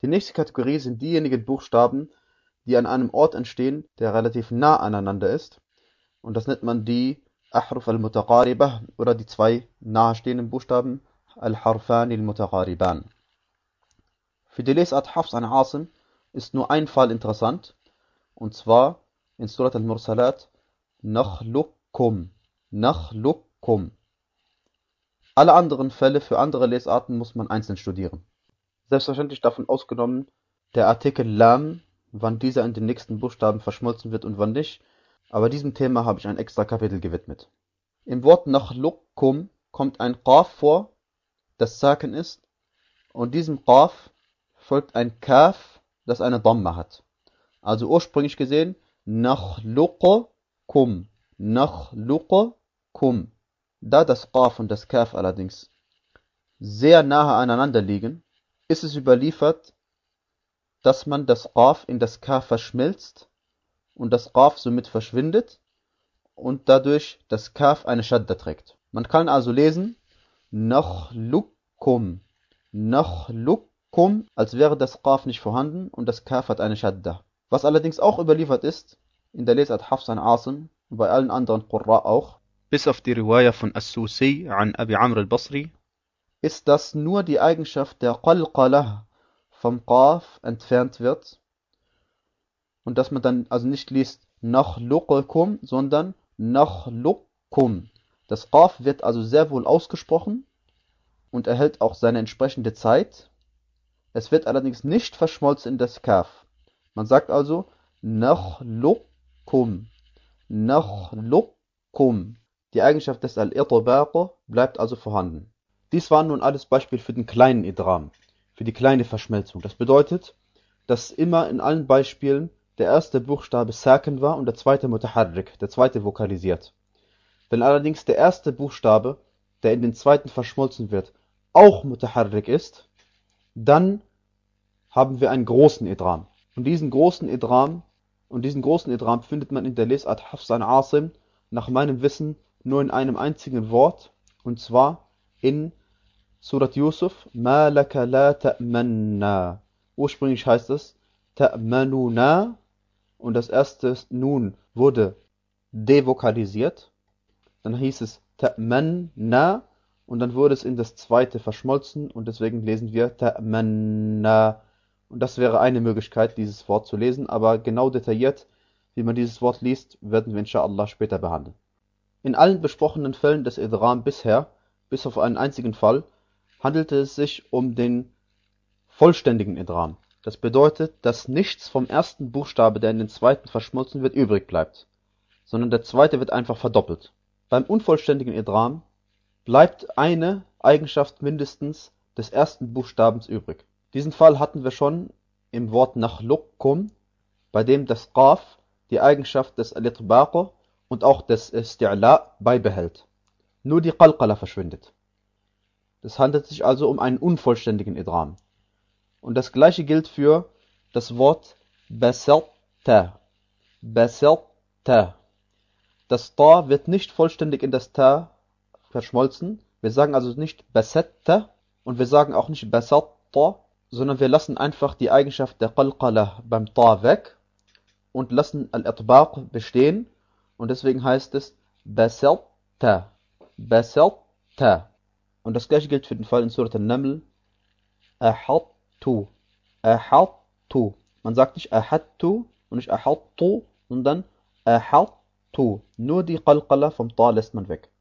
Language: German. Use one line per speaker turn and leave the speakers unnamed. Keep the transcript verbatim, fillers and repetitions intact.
Die nächste Kategorie sind diejenigen Buchstaben, die an einem Ort entstehen, der relativ nah aneinander ist. Und das nennt man die Ahruf al-Mutaqaribah oder die zwei nahestehenden Buchstaben al-Harfani al-Mutaqariban. Für die Lesart Hafs an Asim ist nur ein Fall interessant, und zwar in Surat al-Mursalat Nakhlukum. Nakhlukum. Alle anderen Fälle für andere Lesarten muss man einzeln studieren. Selbstverständlich davon ausgenommen der Artikel Lam, wann dieser in den nächsten Buchstaben verschmolzen wird und wann nicht, aber diesem Thema habe ich ein extra Kapitel gewidmet. Im Wort Nakhlukum kommt ein Qaf vor, das Saken ist, und diesem Qaf folgt ein Kaf, das eine Dhamma hat. Also ursprünglich gesehen Nakhluqukum, Nakhluqukum. Da das Qaf und das Kaf allerdings sehr nahe aneinander liegen, ist es überliefert, dass man das Qaf in das Kaf verschmilzt und das Qaf somit verschwindet und dadurch das Kaf eine Shadda trägt. Man kann also lesen Nakhlukum, Nakhlukum, als wäre das Qaf nicht vorhanden und das Kaf hat eine Shadda. Was allerdings auch überliefert ist, in der Lesart Hafs an Asim und bei allen anderen Qurra auch, bis auf die Riwaya von As-Susi an Abi Amr al-Basri, ist, dass nur die Eigenschaft der Qalqalah vom Qaf entfernt wird und dass man dann also nicht liest Nakhluqukum, sondern Nakhlukum. Das Qaf wird also sehr wohl ausgesprochen und erhält auch seine entsprechende Zeit. Es wird allerdings nicht verschmolzen in das Kaf. Man sagt also Nakhlukum, Nakhlukum. Die Eigenschaft des Al-Itbaq bleibt also vorhanden. Dies waren nun alles Beispiele für den kleinen Idram, für die kleine Verschmelzung. Das bedeutet, dass immer in allen Beispielen der erste Buchstabe Saken war und der zweite Mutaharrik, der zweite vokalisiert. Wenn allerdings der erste Buchstabe, der in den zweiten verschmolzen wird, auch Mutaharrik ist, dann haben wir einen großen Idram. Und diesen großen Idram, und diesen großen Idram findet man in der Lesart Hafs an Asim nach meinem Wissen nur in einem einzigen Wort, und zwar in Surat Yusuf, Ma laka la ta'manna. Ursprünglich heißt es ta'manuna und das erste Nun wurde devokalisiert. Dann hieß es ta'manna und dann wurde es in das zweite verschmolzen und deswegen lesen wir ta'manna. Und das wäre eine Möglichkeit, dieses Wort zu lesen, aber genau detailliert, wie man dieses Wort liest, werden wir inshallah später behandeln. In allen besprochenen Fällen des Idram bisher, bis auf einen einzigen Fall, handelte es sich um den vollständigen Idram. Das bedeutet, dass nichts vom ersten Buchstabe, der in den zweiten verschmolzen wird, übrig bleibt, sondern der zweite wird einfach verdoppelt. Beim unvollständigen Idram bleibt eine Eigenschaft mindestens des ersten Buchstabens übrig. Diesen Fall hatten wir schon im Wort Nakhlukum, bei dem das Qaf die Eigenschaft des Al-Itbaq und auch des Isti'la beibehält. Nur die Qalqala verschwindet. Es handelt sich also um einen unvollständigen Idram. Und das gleiche gilt für das Wort Basatta. Basatta. Das Ta wird nicht vollständig in das Ta verschmolzen. Wir sagen also nicht Basatta und wir sagen auch nicht Basatta, sondern wir lassen einfach die Eigenschaft der Qalqala beim Ta weg und lassen Al-Itbaq bestehen. Und deswegen heißt es Basatta. Basatta. Und das gleiche gilt für den Fall in Surat An-Naml. Ahattu. Ahattu. Man sagt nicht Ahattu und nicht Ahattu, sondern Ahattu. Nur die Qalqala vom Ta lässt man weg.